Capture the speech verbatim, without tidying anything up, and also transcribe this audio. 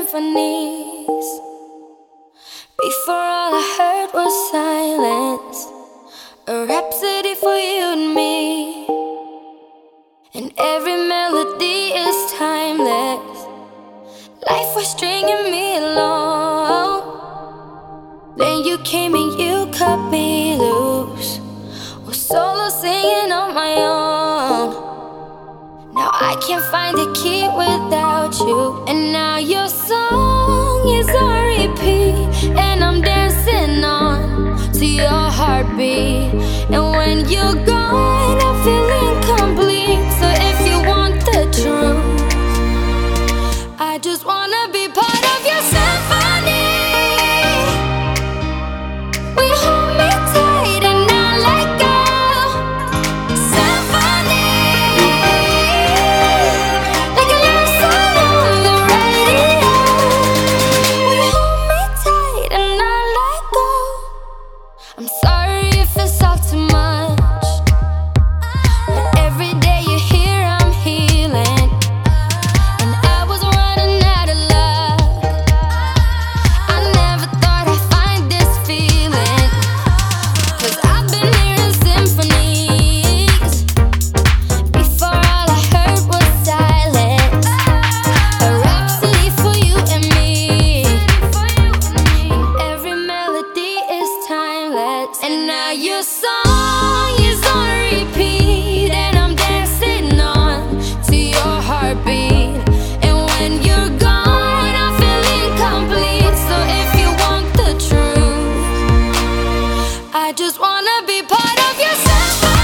symphonies. Before all I heard was silence, a rhapsody for you and me. And every melody is timeless. Life was stringing me along. Then you came and you cut me loose. Was solo singing on my own. Now I can't find a key without you. And now your song is on repeat, and I'm dancing on to your heartbeat. And when you're gone, I feel incomplete. So if you want the truth, I just wanna be part of your symphony. We hold me tight and not let go. Symphony, like a love song on the radio. We hold me tight and not let go. I'm sorry if it's all too much, but every day you're here I'm healing. And I was running out of luck. I never thought I'd find this feeling, 'cause I've been hearing symphonies. Before all I heard was silence, a rhapsody for you and me. And every melody is timeless. And now your song is on repeat, and I'm dancing on to your heartbeat. And when you're gone, I feel incomplete. So if you want the truth, I just wanna be part of your symphony.